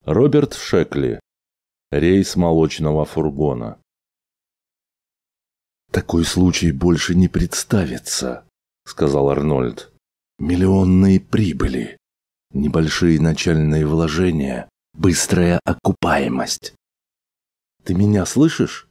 Роберт Шекли. Рейс молочного фургона. «Такой случай больше не представится», — сказал Арнольд. «Миллионные прибыли, небольшие начальные вложения, быстрая окупаемость. Ты меня слышишь?»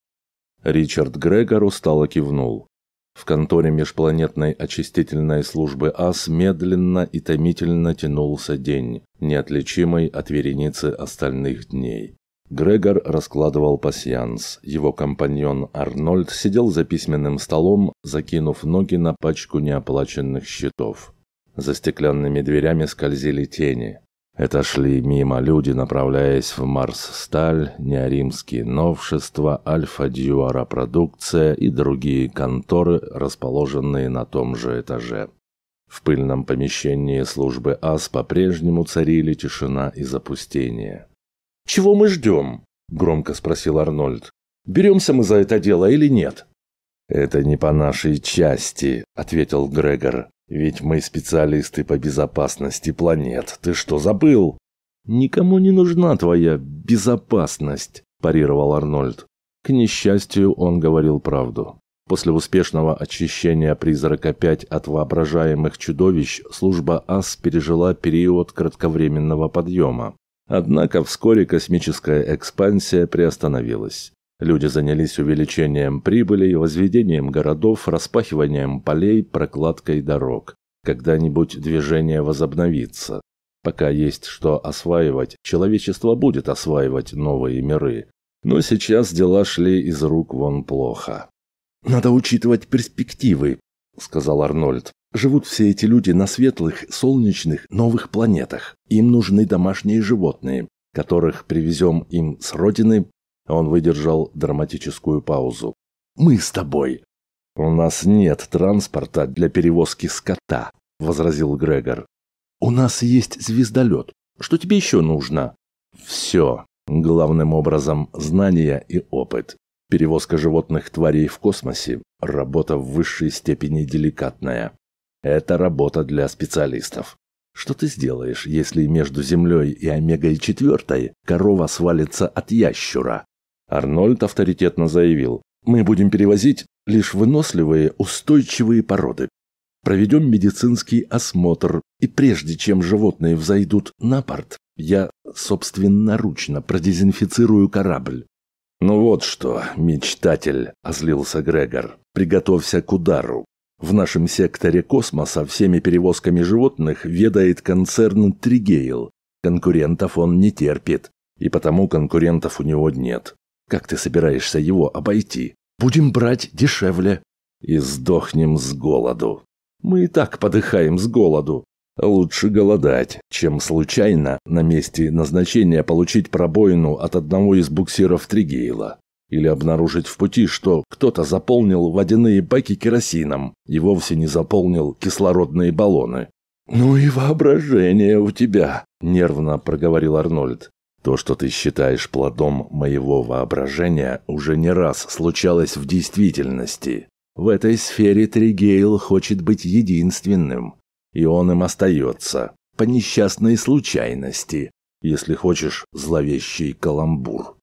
Ричард Грегор устало кивнул. В конторе межпланетной очистительной службы АС медленно и томительно тянулся день, неотличимый от вереницы остальных дней. Грегор раскладывал пасьянс. Его компаньон Арнольд сидел за письменным столом, закинув ноги на пачку неоплаченных счетов. За стеклянными дверями скользили тени. Это шли мимо люди, направляясь в Марс-Сталь, Неоримские новшества, Альфа-Дьюара продукция и другие конторы, расположенные на том же этаже. В пыльном помещении службы АС по-прежнему царили тишина и запустение. «Чего мы ждем?» – громко спросил Арнольд. «Беремся мы за это дело или нет?» «Это не по нашей части», – ответил Грегор. «Ведь мы специалисты по безопасности планет. Ты что, забыл?» «Никому не нужна твоя безопасность», – парировал Арнольд. К несчастью, он говорил правду. После успешного очищения «Призрака-5» от воображаемых чудовищ служба АС пережила период кратковременного подъема. Однако вскоре космическая экспансия приостановилась. Люди занялись увеличением прибыли, возведением городов, распахиванием полей, прокладкой дорог. Когда-нибудь движение возобновится. Пока есть что осваивать, человечество будет осваивать новые миры. Но сейчас дела шли из рук вон плохо. «Надо учитывать перспективы», — сказал Арнольд. «Живут все эти люди на светлых, солнечных, новых планетах. Им нужны домашние животные, которых привезем им с родины». Он выдержал драматическую паузу. «Мы с тобой». «У нас нет транспорта для перевозки скота», — возразил Грегор. «У нас есть звездолет. Что тебе еще нужно?» «Все. Главным образом знания и опыт. Перевозка животных тварей в космосе – работа в высшей степени деликатная. Это работа для специалистов. Что ты сделаешь, если между Землей и Омегой-4 корова свалится от ящура?» Арнольд авторитетно заявил: «Мы будем перевозить лишь выносливые, устойчивые породы. Проведем медицинский осмотр, и прежде чем животные взойдут на борт, я собственноручно продезинфицирую корабль». «Ну вот что, мечтатель», – озлился Грегор, – «приготовься к удару. В нашем секторе космоса всеми перевозками животных ведает концерн Тригейл. Конкурентов он не терпит, и потому конкурентов у него нет. Как ты собираешься его обойти?» «Будем брать дешевле». «И сдохнем с голоду». «Мы и так подыхаем с голоду». «Лучше голодать, чем случайно на месте назначения получить пробоину от одного из буксиров Тригейла. Или обнаружить в пути, что кто-то заполнил водяные баки керосином и вовсе не заполнил кислородные баллоны». «Ну и воображение у тебя», – нервно проговорил Арнольд. «То, что ты считаешь плодом моего воображения, уже не раз случалось в действительности. В этой сфере Тригейл хочет быть единственным. И он им остается, по несчастной случайности, если хочешь, зловещий каламбур».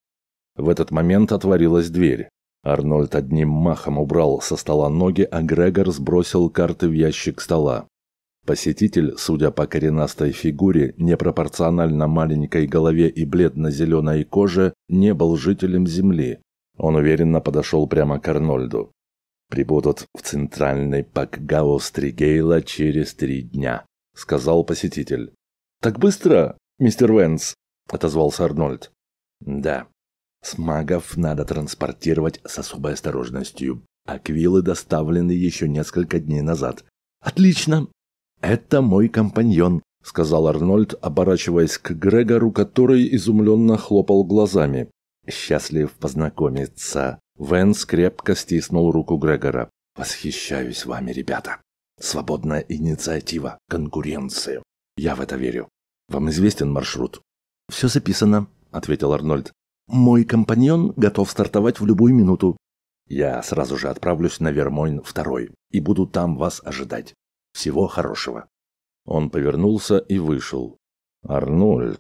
В этот момент отворилась дверь. Арнольд одним махом убрал со стола ноги, а Грегор сбросил карты в ящик стола. Посетитель, судя по коренастой фигуре, непропорционально маленькой голове и бледно-зеленой коже, не был жителем Земли. Он уверенно подошел прямо к Арнольду. «Прибудут в центральный пакгаус Тригейла через 3 дня», — сказал посетитель. «Так быстро, мистер Венс?» — отозвался Арнольд. «Да. Смагов надо транспортировать с особой осторожностью. Аквилы доставлены еще несколько дней назад». «Отлично. Это мой компаньон», — сказал Арнольд, оборачиваясь к Грегору, который изумленно хлопал глазами. «Счастлив познакомиться». Венс крепко стиснул руку Грегора. «Восхищаюсь вами, ребята. Свободная инициатива, конкуренция. Я в это верю. Вам известен маршрут?» «Все записано», — ответил Арнольд. «Мой компаньон готов стартовать в любую минуту». «Я сразу же отправлюсь на Вермойн-2 и буду там вас ожидать. Всего хорошего». Он повернулся и вышел. «Арнольд»,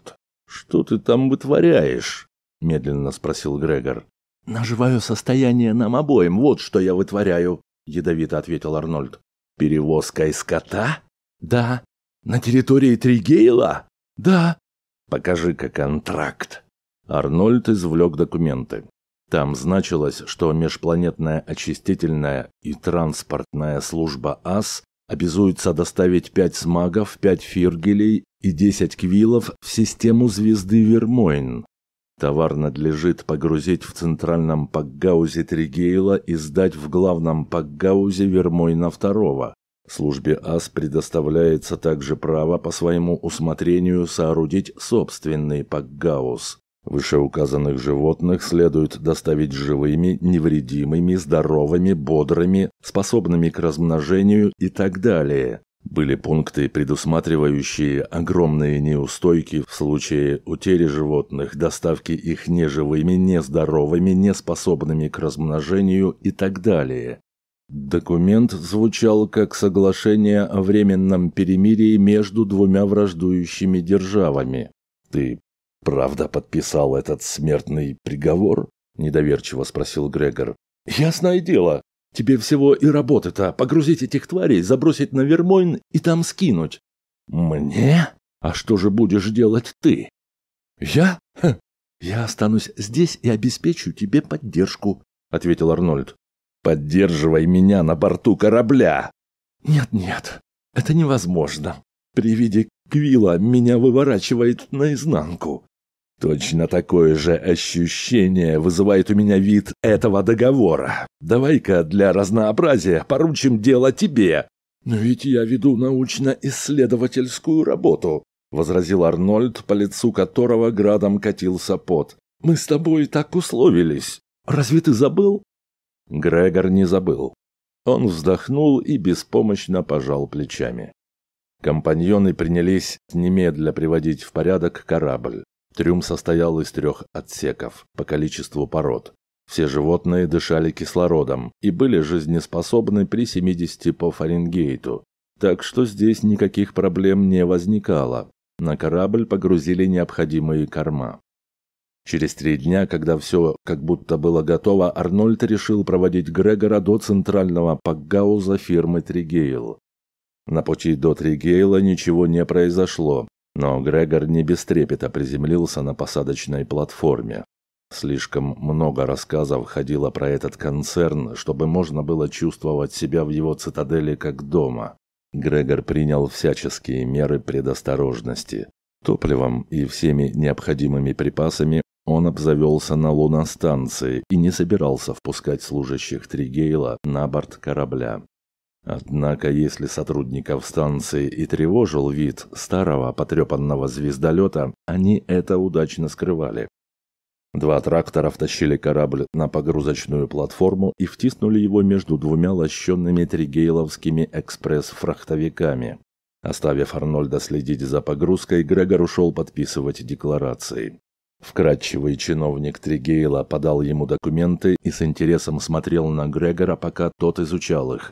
«Что ты там вытворяешь?» – медленно спросил Грегор. «Наживаю состояние нам обоим, вот что я вытворяю», – ядовито ответил Арнольд. «Перевозкой скота?» «Да». «На территории Тригейла?» «Да». «Покажи-ка контракт». Арнольд извлек документы. Там значилось, что межпланетная очистительная и транспортная служба АС обязуется доставить 5 смагов, 5 фиргелей и 10 квиллов в систему звезды Вермойн. Товар надлежит погрузить в центральном пакгаузе Тригейла и сдать в главном пакгаузе Вермойна II. Службе АС предоставляется также право по своему усмотрению соорудить собственный пакгауз. Вышеуказанных животных следует доставить живыми, невредимыми, здоровыми, бодрыми, способными к размножению и так далее. Были пункты, предусматривающие огромные неустойки в случае утери животных, доставки их неживыми, нездоровыми, неспособными к размножению и так далее. Документ звучал как соглашение о временном перемирии между двумя враждующими державами. «Ты правда подписал этот смертный приговор?» – недоверчиво спросил Грегор. «Ясное дело. Тебе всего и работы-то погрузить этих тварей, забросить на Вермойн и там скинуть». «Мне? А что же будешь делать ты?» «Я? Я останусь здесь и обеспечу тебе поддержку», – ответил Арнольд. «Поддерживай меня на борту корабля!» «Нет, это невозможно. При виде Квилла меня выворачивает наизнанку». «Точно такое же ощущение вызывает у меня вид этого договора. Давай-ка для разнообразия поручим дело тебе». «Но ведь я веду научно-исследовательскую работу», – возразил Арнольд, по лицу которого градом катился пот. «Мы с тобой так условились. Разве ты забыл?» Грегор не забыл. Он вздохнул и беспомощно пожал плечами. Компаньоны принялись немедля приводить в порядок корабль. Трюм состоял из 3 отсеков по количеству пород. Все животные дышали кислородом и были жизнеспособны при 70 по Фаренгейту, так что здесь никаких проблем не возникало. На корабль погрузили необходимые корма. Через 3 дня, когда все как будто было готово, Арнольд решил проводить Грегора до центрального пакгауза фирмы Тригейл. На пути до Тригейла ничего не произошло, но Грегор не без трепета приземлился на посадочной платформе. Слишком много рассказов ходило про этот концерн, чтобы можно было чувствовать себя в его цитадели как дома. Грегор принял всяческие меры предосторожности. Топливом и всеми необходимыми припасами он обзавелся на луностанции и не собирался впускать служащих Тригейла на борт корабля. Однако, если сотрудников станции и тревожил вид старого потрепанного звездолета, они это удачно скрывали. 2 трактора втащили корабль на погрузочную платформу и втиснули его между 2 лощенными тригейловскими экспресс-фрахтовиками. Оставив Арнольда следить за погрузкой, Грегор ушел подписывать декларации. Вкрадчивый чиновник Тригейла подал ему документы и с интересом смотрел на Грегора, пока тот изучал их.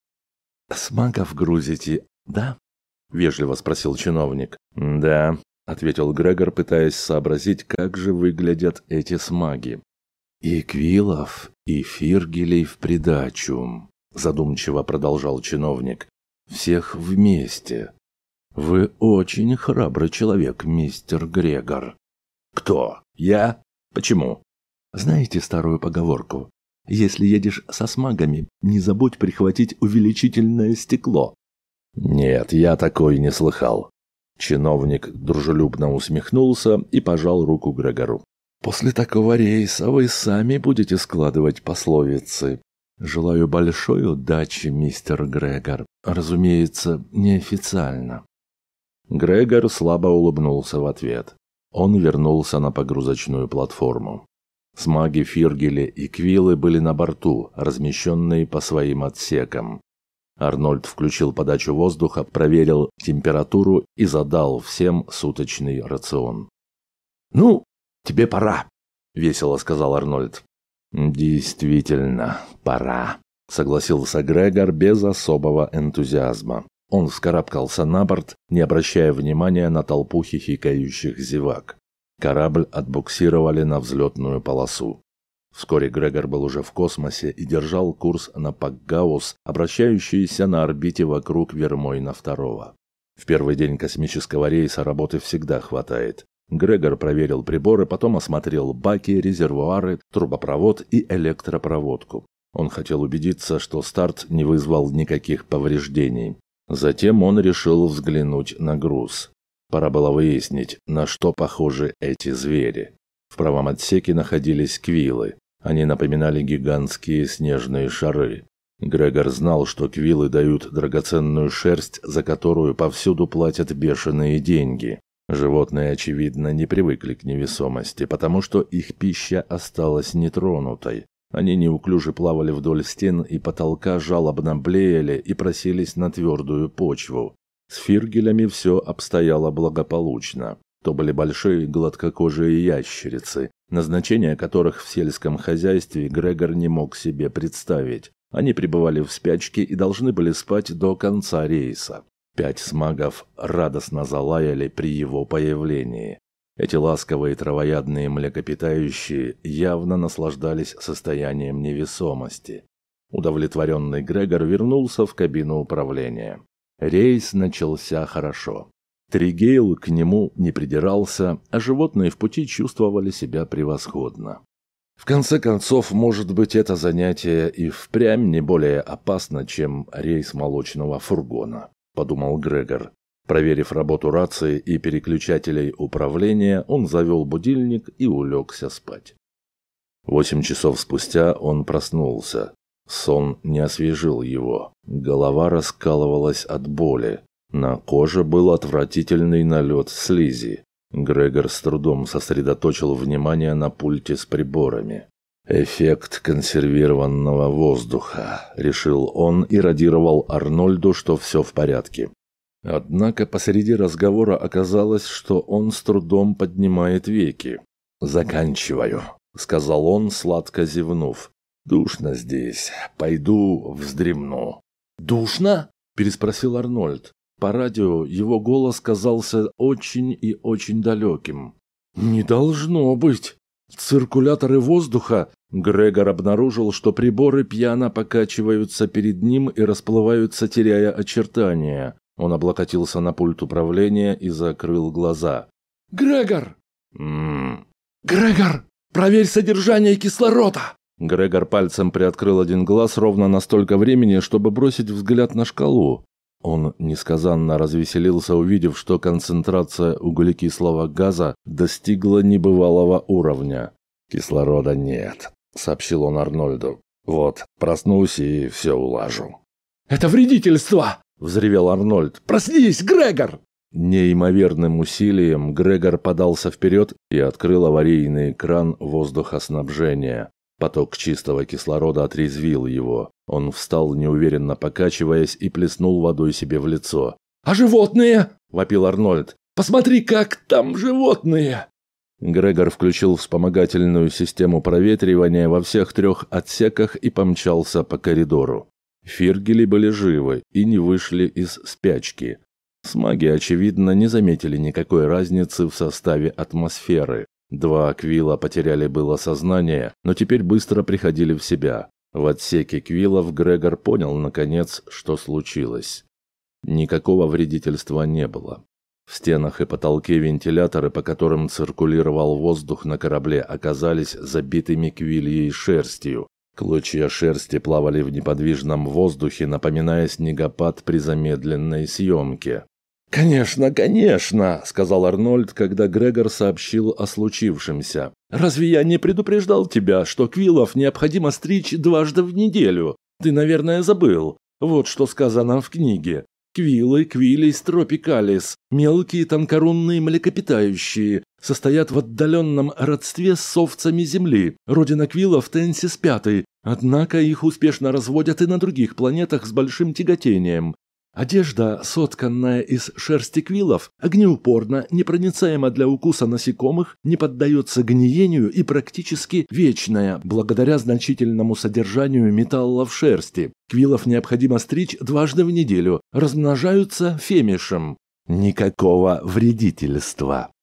«Смагов грузите, да?» – вежливо спросил чиновник. «Да», – ответил Грегор, пытаясь сообразить, как же выглядят эти смаги. «И квиллов, и фиргелей в придачу», – задумчиво продолжал чиновник. «Всех вместе. Вы очень храбрый человек, мистер Грегор». «Кто? Я? Почему?» «Знаете старую поговорку? Если едешь со смагами, не забудь прихватить увеличительное стекло». «Нет, я такой не слыхал». Чиновник дружелюбно усмехнулся и пожал руку Грегору. «После такого рейса вы сами будете складывать пословицы. Желаю большой удачи, мистер Грегор. Разумеется, неофициально». Грегор слабо улыбнулся в ответ. Он вернулся на погрузочную платформу. Смаги, фиргели и квиллы были на борту, размещенные по своим отсекам. Арнольд включил подачу воздуха, проверил температуру и задал всем суточный рацион. «Ну, тебе пора», — весело сказал Арнольд. «Действительно, пора», — согласился Грегор без особого энтузиазма. Он вскарабкался на борт, не обращая внимания на толпу хихикающих зевак. Корабль отбуксировали на взлетную полосу. Вскоре Грегор был уже в космосе и держал курс на Пакгаус, обращающийся на орбите вокруг Вермойна-2. В первый день космического рейса работы всегда хватает. Грегор проверил приборы, потом осмотрел баки, резервуары, трубопровод и электропроводку. Он хотел убедиться, что старт не вызвал никаких повреждений. Затем он решил взглянуть на груз. Пора было выяснить, на что похожи эти звери. В правом отсеке находились квиллы. Они напоминали гигантские снежные шары. Грегор знал, что квиллы дают драгоценную шерсть, за которую повсюду платят бешеные деньги. Животные, очевидно, не привыкли к невесомости, потому что их пища осталась нетронутой. Они неуклюже плавали вдоль стен и потолка, жалобно блеяли и просились на твердую почву. С фиргелями все обстояло благополучно. То были большие гладкокожие ящерицы, назначение которых в сельском хозяйстве Грегор не мог себе представить. Они пребывали в спячке и должны были спать до конца рейса. 5 смагов радостно залаяли при его появлении. Эти ласковые травоядные млекопитающие явно наслаждались состоянием невесомости. Удовлетворенный Грегор вернулся в кабину управления. Рейс начался хорошо. Тригейл к нему не придирался, а животные в пути чувствовали себя превосходно. В конце концов, может быть, это занятие и впрямь не более опасно, чем рейс молочного фургона, подумал Грегор. Проверив работу рации и переключателей управления, он завел будильник и улегся спать. 8 часов спустя он проснулся. Сон не освежил его. Голова раскалывалась от боли. На коже был отвратительный налет слизи. Грегор с трудом сосредоточил внимание на пульте с приборами. «Эффект консервированного воздуха», — решил он и радировал Арнольду, что все в порядке. Однако посреди разговора оказалось, что он с трудом поднимает веки. «Заканчиваю», — сказал он, сладко зевнув. «Душно здесь. Пойду вздремну». «Душно?» — переспросил Арнольд. По радио его голос казался очень и очень далеким. «Не должно быть!» Циркуляторы воздуха. Грегор обнаружил, что приборы пьяно покачиваются перед ним и расплываются, теряя очертания. Он облокотился на пульт управления и закрыл глаза. «Грегор!» «Грегор! Проверь содержание кислорода!» Грегор пальцем приоткрыл один глаз ровно на столько времени, чтобы бросить взгляд на шкалу. Он несказанно развеселился, увидев, что концентрация углекислого газа достигла небывалого уровня. «Кислорода нет», — сообщил он Арнольду. «Вот, проснусь и все улажу». «Это вредительство!» — взревел Арнольд. «Проснись, Грегор!» Неимоверным усилием Грегор подался вперед и открыл аварийный кран воздухоснабжения. Поток чистого кислорода отрезвил его. Он встал, неуверенно покачиваясь, и плеснул водой себе в лицо. «А животные?» – вопил Арнольд. «Посмотри, как там животные!» Грегор включил вспомогательную систему проветривания во всех 3 отсеках и помчался по коридору. Фиргели были живы и не вышли из спячки. Смаги, очевидно, не заметили никакой разницы в составе атмосферы. 2 квилла потеряли было сознание, но теперь быстро приходили в себя. В отсеке квиллов Грегор понял, наконец, что случилось. Никакого вредительства не было. В стенах и потолке вентиляторы, по которым циркулировал воздух на корабле, оказались забитыми квильей шерстью. Клочья шерсти плавали в неподвижном воздухе, напоминая снегопад при замедленной съемке. «Конечно, конечно!» – сказал Арнольд, когда Грегор сообщил о случившемся. «Разве я не предупреждал тебя, что квиллов необходимо стричь 2 раза в неделю? Ты, наверное, забыл. Вот что сказано в книге. Квиллы, квиллис тропикалис, мелкие тонкорунные млекопитающие, состоят в отдаленном родстве с овцами земли, родина квиллов Тенсис 5, однако их успешно разводят и на других планетах с большим тяготением. Одежда, сотканная из шерсти квиллов, огнеупорна, непроницаема для укуса насекомых, не поддается гниению и практически вечная, благодаря значительному содержанию металла в шерсти. Квиллов необходимо стричь 2 раза в неделю, размножаются фемишем. «Никакого вредительства»,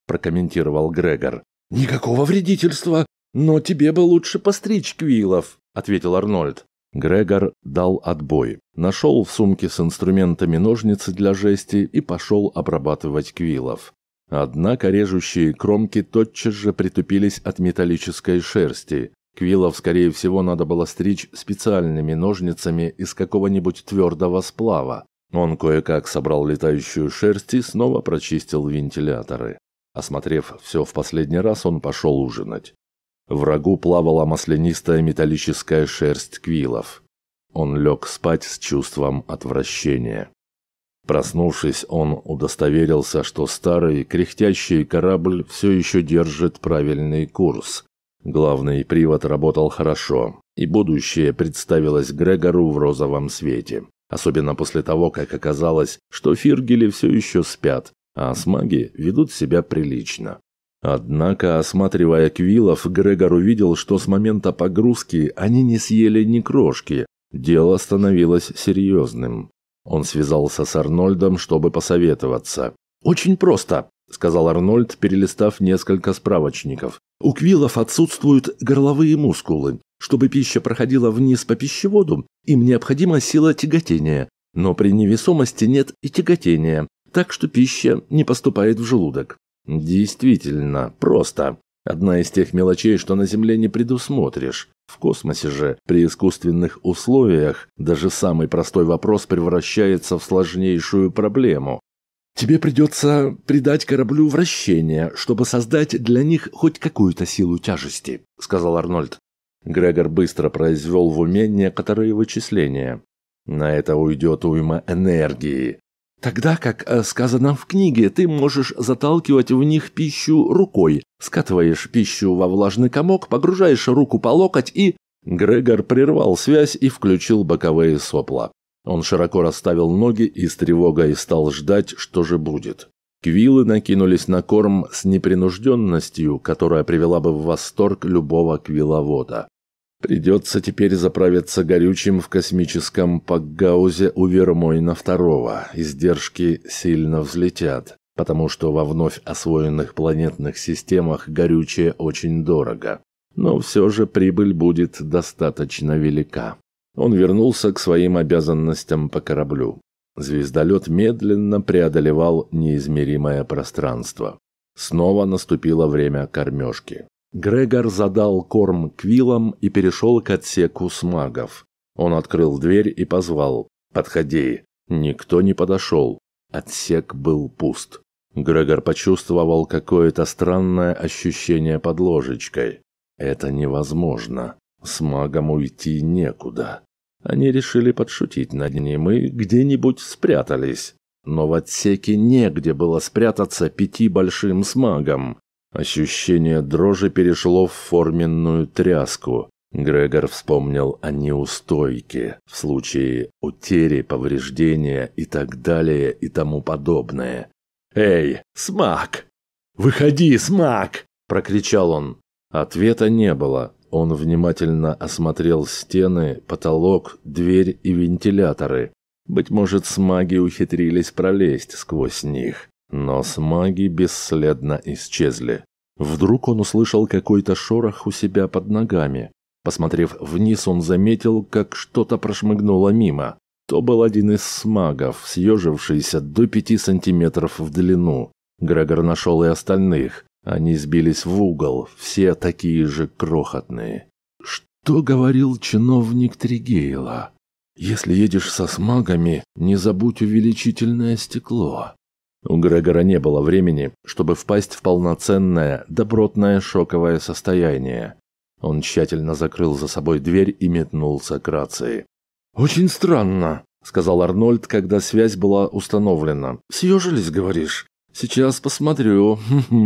– прокомментировал Грегор. «Никакого вредительства, но тебе бы лучше постричь квиллов», – ответил Арнольд. Грегор дал отбой, нашел в сумке с инструментами ножницы для жести и пошел обрабатывать квиллов. Однако режущие кромки тотчас же притупились от металлической шерсти. Квиллов, скорее всего, надо было стричь специальными ножницами из какого-нибудь твердого сплава. Он кое-как собрал летающую шерсть и снова прочистил вентиляторы. Осмотрев все в последний раз, он пошел ужинать. В рагу плавала маслянистая металлическая шерсть квиллов. Он лег спать с чувством отвращения. Проснувшись, он удостоверился, что старый кряхтящий корабль все еще держит правильный курс. Главный привод работал хорошо, и будущее представилось Грегору в розовом свете. Особенно после того, как оказалось, что фиргели все еще спят, а смаги ведут себя прилично. Однако, осматривая квиллов, Грегор увидел, что с момента погрузки они не съели ни крошки. Дело становилось серьезным. Он связался с Арнольдом, чтобы посоветоваться. «Очень просто», – сказал Арнольд, перелистав несколько справочников. «У квиллов отсутствуют горловые мускулы. Чтобы пища проходила вниз по пищеводу, им необходима сила тяготения. Но при невесомости нет и тяготения, так что пища не поступает в желудок». Действительно, просто. Одна из тех мелочей, что на Земле не предусмотришь. В космосе же, при искусственных условиях, даже самый простой вопрос превращается в сложнейшую проблему. «Тебе придется придать кораблю вращение, чтобы создать для них хоть какую-то силу тяжести», — сказал Арнольд. Грегор быстро произвел в уме некоторые вычисления. На это уйдет уйма энергии. Тогда, как сказано в книге, ты можешь заталкивать в них пищу рукой. Скатываешь пищу во влажный комок, погружаешь руку по локоть и... Грегор прервал связь и включил боковые сопла. Он широко расставил ноги и с тревогой стал ждать, что же будет. Квиллы накинулись на корм с непринужденностью, которая привела бы в восторг любого квилловода. Придется теперь заправиться горючим в космическом пакгаузе у Вермойна-2. Издержки сильно взлетят, потому что во вновь освоенных планетных системах горючее очень дорого. Но все же прибыль будет достаточно велика. Он вернулся к своим обязанностям по кораблю. Звездолет медленно преодолевал неизмеримое пространство. Снова наступило время кормежки. Грегор задал корм квиллам и перешел к отсеку смагов. Он открыл дверь и позвал: «Подходи». Никто не подошел. Отсек был пуст. Грегор почувствовал какое-то странное ощущение под ложечкой. Это невозможно. Смагам уйти некуда. Они решили подшутить над ним и где-нибудь спрятались. Но в отсеке негде было спрятаться 5 большим смагам. Ощущение дрожи перешло в форменную тряску. Грегор вспомнил о неустойке в случае утери, повреждения и так далее и тому подобное. «Эй, смаг! Выходи, смаг!» – прокричал он. Ответа не было. Он внимательно осмотрел стены, потолок, дверь и вентиляторы. Быть может, смаги ухитрились пролезть сквозь них. Но смаги бесследно исчезли. Вдруг он услышал какой-то шорох у себя под ногами. Посмотрев вниз, он заметил, как что-то прошмыгнуло мимо. То был один из смагов, съежившийся до 5 сантиметров в длину. Грегор нашел и остальных. Они сбились в угол, все такие же крохотные. Что говорил чиновник Тригейла? Если едешь со смагами, не забудь увеличительное стекло. У Грегора не было времени, чтобы впасть в полноценное, добротное шоковое состояние. Он тщательно закрыл за собой дверь и метнулся к рации. «Очень странно», — сказал Арнольд, когда связь была установлена. «Съежились, говоришь? Сейчас посмотрю.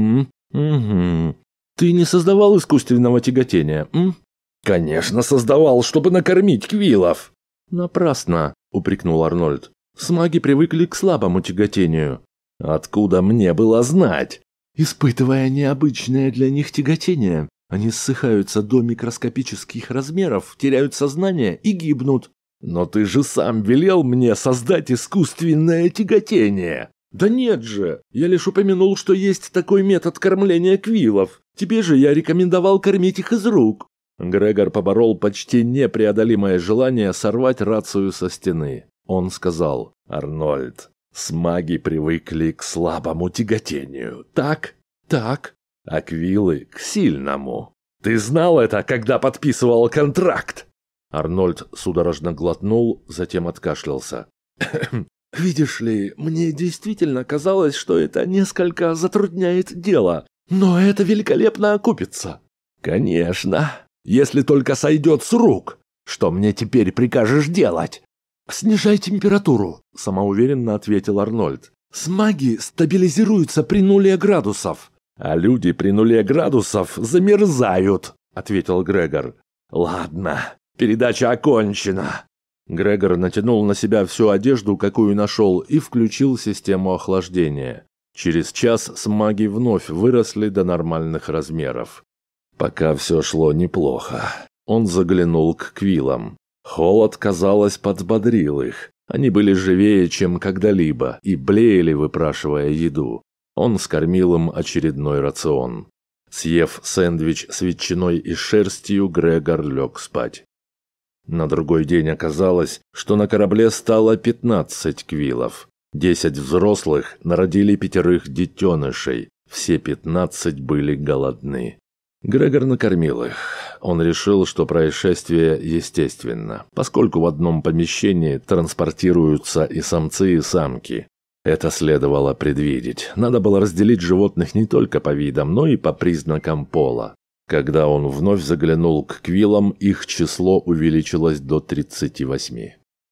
Угу. Ты не создавал искусственного тяготения, м?» «Конечно создавал, чтобы накормить квиллов». «Напрасно», — упрекнул Арнольд. «Смаги привыкли к слабому тяготению». «Откуда мне было знать?» «Испытывая необычное для них тяготение, они ссыхаются до микроскопических размеров, теряют сознание и гибнут». «Но ты же сам велел мне создать искусственное тяготение». «Да нет же! Я лишь упомянул, что есть такой метод кормления квиллов. Тебе же я рекомендовал кормить их из рук». Грегор поборол почти непреодолимое желание сорвать рацию со стены. Он сказал: «Арнольд, смаги привыкли к слабому тяготению, так?» «Так». «А квиллы к сильному. Ты знал это, когда подписывал контракт?» Арнольд судорожно глотнул, затем откашлялся. «Видишь ли, мне действительно казалось, что это несколько затрудняет дело, но это великолепно окупится». «Конечно, если только сойдет с рук. Что мне теперь прикажешь делать?» «Снижай температуру», — самоуверенно ответил Арнольд. «Смаги стабилизируются при 0 градусов». «А люди при 0 градусов замерзают», — ответил Грегор. «Ладно, передача окончена». Грегор натянул на себя всю одежду, какую нашел, и включил систему охлаждения. Через час смаги вновь выросли до нормальных размеров. Пока все шло неплохо. Он заглянул к квиллам. Холод, казалось, подбодрил их. Они были живее, чем когда-либо, и блеяли, выпрашивая еду. Он скормил им очередной рацион. Съев сэндвич с ветчиной и шерстью, Грегор лег спать. На другой день оказалось, что на корабле стало 15 квиллов. 10 взрослых народили 5 детенышей. Все 15 были голодны. Грегор накормил их. Он решил, что происшествие естественно, поскольку в одном помещении транспортируются и самцы, и самки. Это следовало предвидеть. Надо было разделить животных не только по видам, но и по признакам пола. Когда он вновь заглянул к квиллам, их число увеличилось до 38.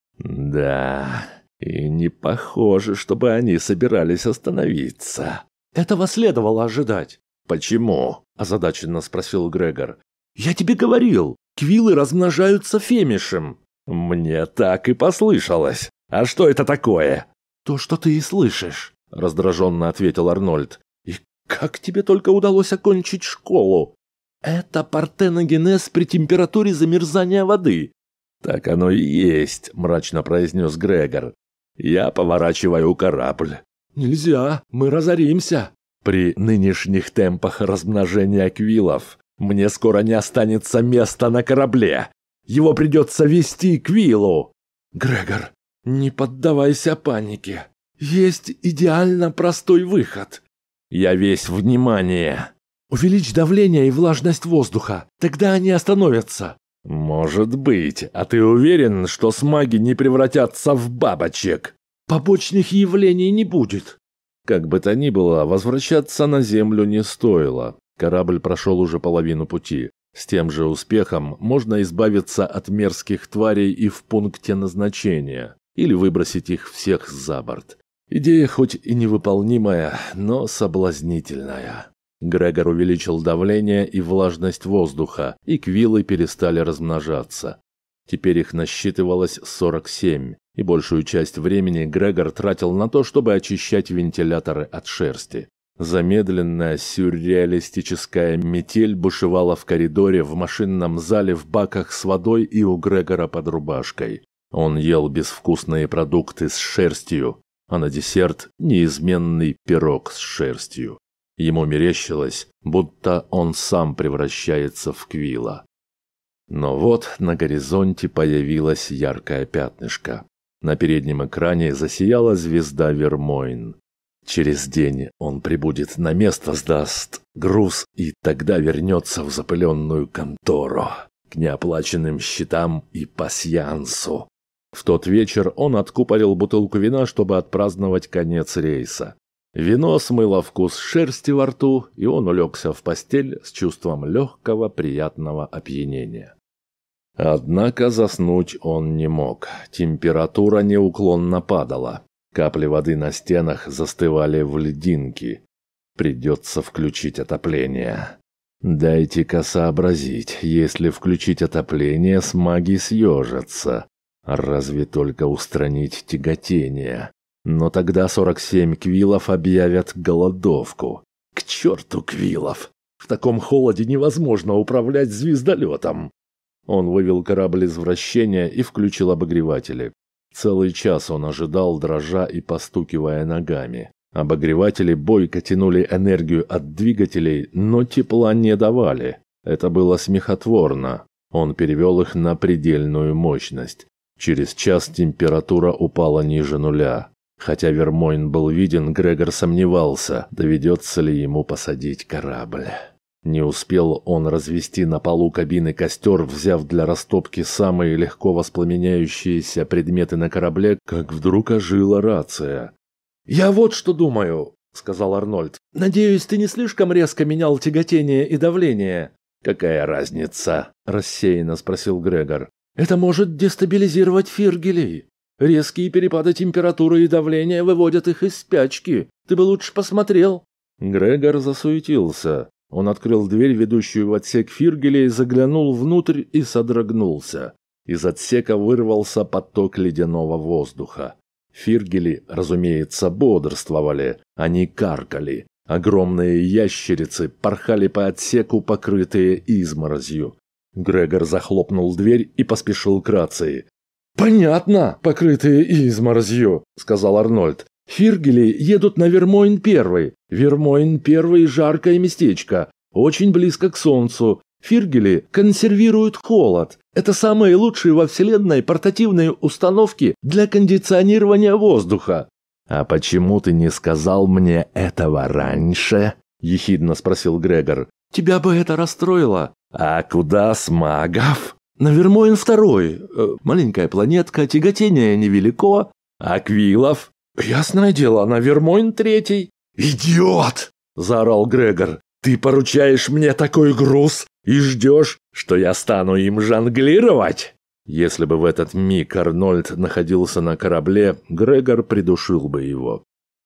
Да, и не похоже, чтобы они собирались остановиться. Этого следовало ожидать. «Почему?» – озадаченно спросил Грегор. «Я тебе говорил, квиллы размножаются фемишем». «Мне так и послышалось. А что это такое?» «То, что ты и слышишь», – раздраженно ответил Арнольд. «И как тебе только удалось окончить школу?» «Это партеногенез при температуре замерзания воды». «Так оно и есть», – мрачно произнес Грегор. «Я поворачиваю корабль». «Нельзя, мы разоримся». «При нынешних темпах размножения квиллов мне скоро не останется места на корабле. Его придется везти к квиллу». «Грегор, не поддавайся панике. Есть идеально простой выход». «Я весь внимание». «Увеличь давление и влажность воздуха. Тогда они остановятся». «Может быть. А ты уверен, что смаги не превратятся в бабочек?» «Побочных явлений не будет». Как бы то ни было, возвращаться на Землю не стоило. Корабль прошел уже половину пути. С тем же успехом можно избавиться от мерзких тварей и в пункте назначения, или выбросить их всех за борт. Идея хоть и невыполнимая, но соблазнительная. Грегор увеличил давление и влажность воздуха, и квиллы перестали размножаться. Теперь их насчитывалось 47, и большую часть времени Грегор тратил на то, чтобы очищать вентиляторы от шерсти. Замедленная сюрреалистическая метель бушевала в коридоре, в машинном зале, в баках с водой и у Грегора под рубашкой. Он ел безвкусные продукты с шерстью, а на десерт неизменный пирог с шерстью. Ему мерещилось, будто он сам превращается в квилла. Но вот на горизонте появилось яркое пятнышко. На переднем экране засияла звезда Вермойн. Через день он прибудет на место, сдаст груз и тогда вернется в запыленную контору, к неоплаченным счетам и пасьянсу. В тот вечер он откупорил бутылку вина, чтобы отпраздновать конец рейса. Вино смыло вкус шерсти во рту, и он улегся в постель с чувством легкого приятного опьянения. Однако заснуть он не мог. Температура неуклонно падала. Капли воды на стенах застывали в льдинки. Придется включить отопление. Дайте-ка сообразить, если включить отопление, смаги съежатся. Разве только устранить тяготение. Но тогда 47 квиллов объявят голодовку. К черту квиллов! В таком холоде невозможно управлять звездолетом. Он вывел корабль из вращения и включил обогреватели. Целый час он ожидал, дрожа и постукивая ногами. Обогреватели бойко тянули энергию от двигателей, но тепла не давали. Это было смехотворно. Он перевел их на предельную мощность. Через час температура упала ниже нуля. Хотя Вермойн был виден, Грегор сомневался, доведется ли ему посадить корабль. Не успел он развести на полу кабины костер, взяв для растопки самые легко воспламеняющиеся предметы на корабле, как вдруг ожила рация. «Я вот что думаю», — сказал Арнольд. «Надеюсь, ты не слишком резко менял тяготение и давление?» «Какая разница?» — рассеянно спросил Грегор. «Это может дестабилизировать фиргелей. Резкие перепады температуры и давления выводят их из спячки. Ты бы лучше посмотрел». Грегор засуетился. Он открыл дверь, ведущую в отсек фиргелей, заглянул внутрь и содрогнулся. Из отсека вырвался поток ледяного воздуха. Фиргели, разумеется, бодрствовали. Они каркали. Огромные ящерицы порхали по отсеку, покрытые изморозью. Грегор захлопнул дверь и поспешил к рации. «Понятно, покрытые изморозью», — сказал Арнольд. «Фиргели едут на Вермойн-1. Вермойн-1 — жаркое местечко, очень близко к Солнцу. Фиргели консервируют холод. Это самые лучшие во Вселенной портативные установки для кондиционирования воздуха». «А почему ты не сказал мне этого раньше?» — ехидно спросил Грегор. «Тебя бы это расстроило». «А куда Смагов?» «На Вермойн-2. Маленькая планетка, тяготение невелико». «Аквилов?» «Ясное дело, на Вермойн-3». «Идиот!» – заорал Грегор. «Ты поручаешь мне такой груз и ждешь, что я стану им жонглировать?» Если бы в этот миг Арнольд находился на корабле, Грегор придушил бы его.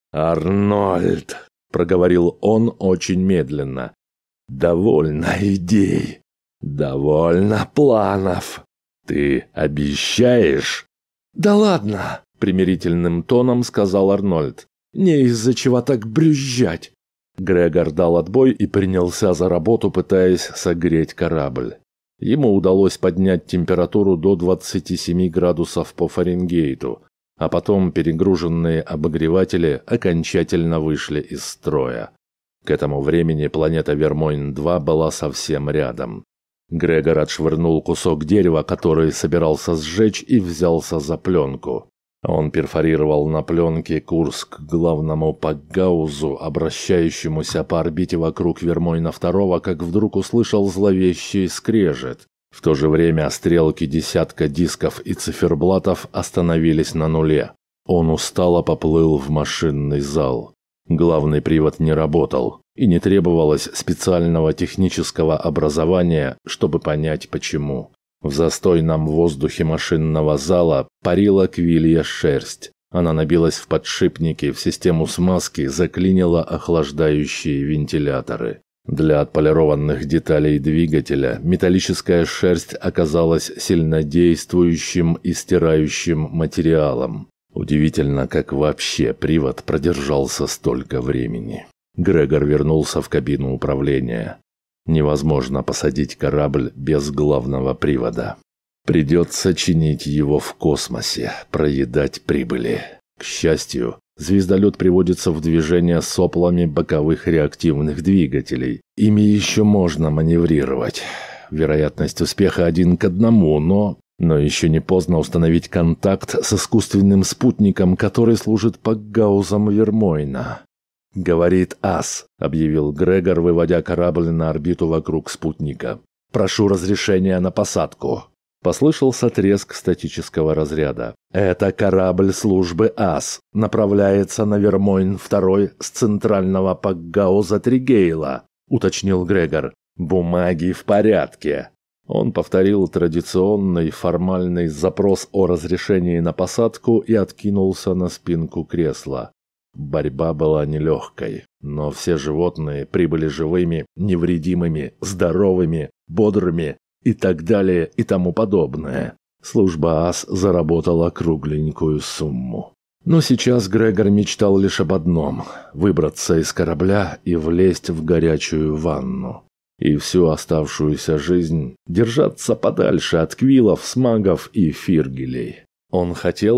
«Арнольд!» – проговорил он очень медленно. «Довольно идей, довольно планов. Ты обещаешь?» «Да ладно!» — примирительным тоном сказал Арнольд. «Не из-за чего так брюзжать». Грегор дал отбой и принялся за работу, пытаясь согреть корабль. Ему удалось поднять температуру до 27 градусов по Фаренгейту, а потом перегруженные обогреватели окончательно вышли из строя. К этому времени планета Вермойн-2 была совсем рядом. Грегор отшвырнул кусок дерева, который собирался сжечь, и взялся за пленку. Он перфорировал на пленке курс к главному Пакгаузу, обращающемуся по орбите вокруг Вермойна-2, как вдруг услышал зловещий скрежет. В то же время стрелки десятка дисков и циферблатов остановились на нуле. Он устало поплыл в машинный зал. Главный привод не работал, и не требовалось специального технического образования, чтобы понять почему. В застойном воздухе машинного зала парила квилья шерсть. Она набилась в подшипники, в систему смазки заклинила охлаждающие вентиляторы. Для отполированных деталей двигателя металлическая шерсть оказалась сильнодействующим и стирающим материалом. Удивительно, как вообще привод продержался столько времени. Грегор вернулся в кабину управления. Невозможно посадить корабль без главного привода. Придется чинить его в космосе, проедать прибыли. К счастью, звездолет приводится в движение соплами боковых реактивных двигателей. Ими еще можно маневрировать. Вероятность успеха 1 к 1, но еще не поздно установить контакт с искусственным спутником, который служит Пакгаузом Вермойна. «Говорит ас», — объявил Грегор, выводя корабль на орбиту вокруг спутника. «Прошу разрешения на посадку». Послышался треск статического разряда. «Это корабль службы ас. Направляется на Вермойн-2 с центрального Пакгауза Тригейла», — уточнил Грегор. «Бумаги в порядке». Он повторил традиционный формальный запрос о разрешении на посадку и откинулся на спинку кресла. Борьба была нелегкой, но все животные прибыли живыми, невредимыми, здоровыми, бодрыми и так далее и тому подобное. Служба ас заработала кругленькую сумму. Но сейчас Грегор мечтал лишь об одном – выбраться из корабля и влезть в горячую ванну. И всю оставшуюся жизнь держаться подальше от квилов, смагов и фиргелей. Он хотел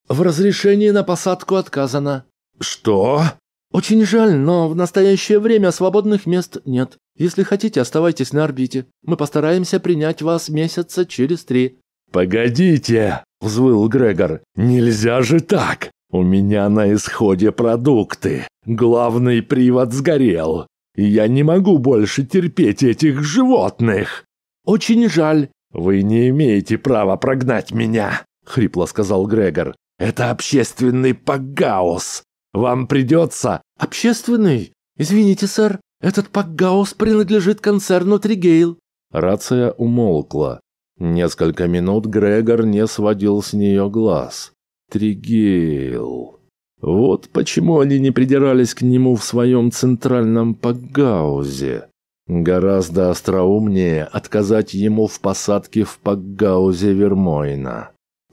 В разрешении на посадку отказано. Что? Очень жаль, но в настоящее время свободных мест нет. Если хотите, оставайтесь на орбите. Мы постараемся принять вас месяца через 3. Погодите, взвыл Грегор. Нельзя же так. У меня на исходе продукты. Главный привод сгорел. И я не могу больше терпеть этих животных. Очень жаль. Вы не имеете права прогнать меня, хрипло сказал Грегор. Это общественный пакгаус. Вам придется... Общественный? Извините, сэр, этот пакгаус принадлежит концерну Тригейл. Рация умолкла. Несколько минут Грегор не сводил с нее глаз. Тригейл. Вот почему они не придирались к нему в своем центральном пакгаузе. Гораздо остроумнее отказать ему в посадке в пакгаузе Вермойна.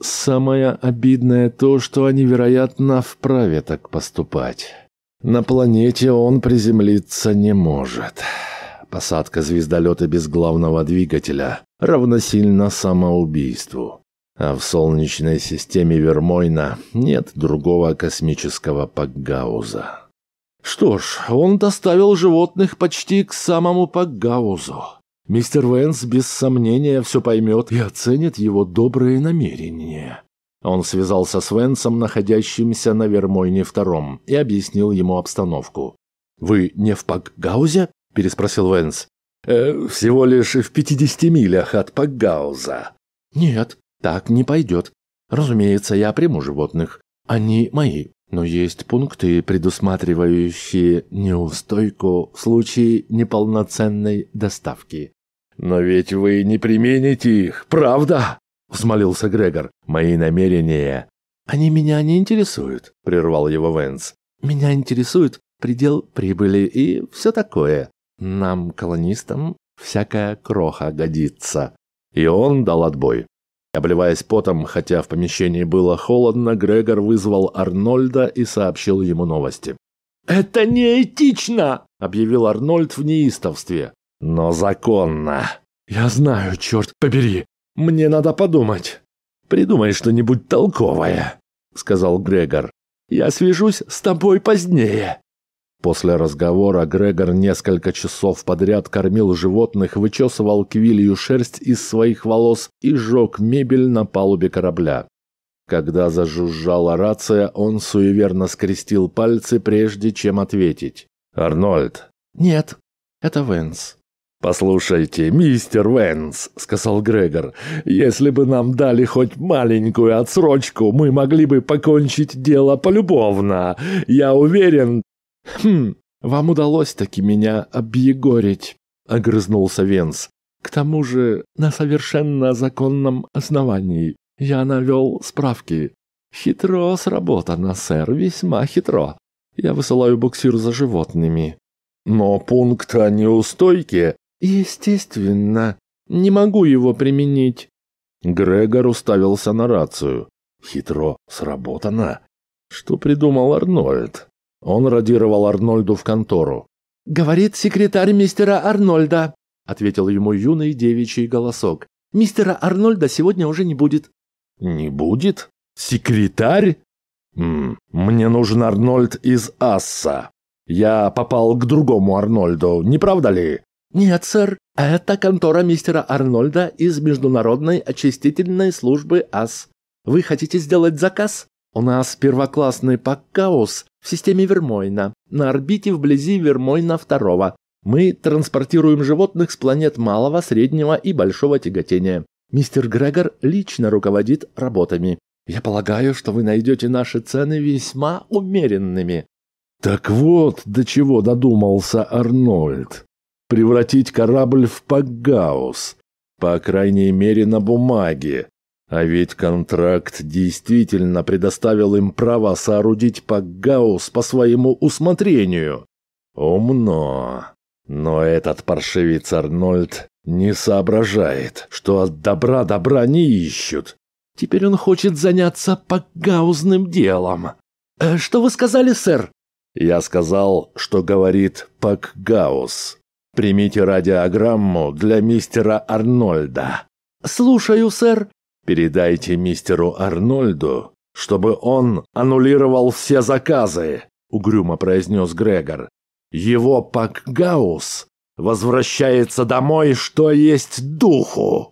Самое обидное то, что они, вероятно, вправе так поступать. На планете он приземлиться не может. Посадка звездолета без главного двигателя равносильна самоубийству. А в Солнечной системе Вермойна нет другого космического пакгауза. Что ж, он доставил животных почти к самому пакгаузу. Мистер Вэнс без сомнения все поймет и оценит его добрые намерения. Он связался с Вэнсом, находящимся на Вермойне 2, и объяснил ему обстановку. «Вы не в пакгаузе?» – переспросил Вэнс. «Всего лишь в 50 милях от пакгауза». «Нет, так не пойдет. Разумеется, я приму животных. Они мои. Но есть пункты, предусматривающие неустойку в случае неполноценной доставки». «Но ведь вы не примените их, правда?» – взмолился Грегор. «Мои намерения...» «Они меня не интересуют», – прервал его Вэнс. «Меня интересует предел прибыли и все такое. Нам, колонистам, всякая кроха годится». И он дал отбой. Обливаясь потом, хотя в помещении было холодно, Грегор вызвал Арнольда и сообщил ему новости. «Это неэтично!» – объявил Арнольд в неистовстве. «Но законно!» «Я знаю, черт побери! Мне надо подумать!» «Придумай что-нибудь толковое!» – сказал Грегор. «Я свяжусь с тобой позднее!» После разговора Грегор несколько часов подряд кормил животных, вычесывал квилью шерсть из своих волос и сжег мебель на палубе корабля. Когда зажужжала рация, он суеверно скрестил пальцы, прежде чем ответить. «Арнольд!» «Нет, это Вэнс». «Послушайте, мистер Вэнс», — сказал Грегор, — «если бы нам дали хоть маленькую отсрочку, мы могли бы покончить дело полюбовно. Я уверен...» «Вам удалось таки меня объегорить», — огрызнулся Вэнс. «К тому же на совершенно законном основании. Я навел справки. Хитро сработано, сэр, весьма хитро. Я высылаю буксир за животными». «Но пункт о неустойке...» «Естественно. Не могу его применить». Грегор уставился на рацию. «Хитро сработано? Что придумал Арнольд?» Он радировал Арнольду в контору. «Говорит секретарь мистера Арнольда», — ответил ему юный девичий голосок. «Мистера Арнольда сегодня уже не будет». «Не будет? Секретарь? Мне нужен Арнольд из Асса. Я попал к другому Арнольду, не правда ли?» «Нет, сэр, это контора мистера Арнольда из Международной очистительной службы АС. Вы хотите сделать заказ? У нас первоклассный пакгаус в системе Вермойна, на орбите вблизи Вермойна 2. Мы транспортируем животных с планет малого, среднего и большого тяготения. Мистер Грегор лично руководит работами. Я полагаю, что вы найдете наши цены весьма умеренными». Так вот, до чего додумался Арнольд. Превратить корабль в пакгаус. По крайней мере, на бумаге. А ведь контракт действительно предоставил им право соорудить пакгаус по своему усмотрению. Умно. Но этот паршивец Арнольд не соображает, что от добра не ищут. Теперь он хочет заняться пакгаузным делом. Что вы сказали, сэр? Я сказал, что говорит пакгаус. Примите радиограмму для мистера Арнольда. Слушаю, сэр. Передайте мистеру Арнольду, чтобы он аннулировал все заказы», — угрюмо произнес Грегор. «Его Пакгаус возвращается домой, что есть духу».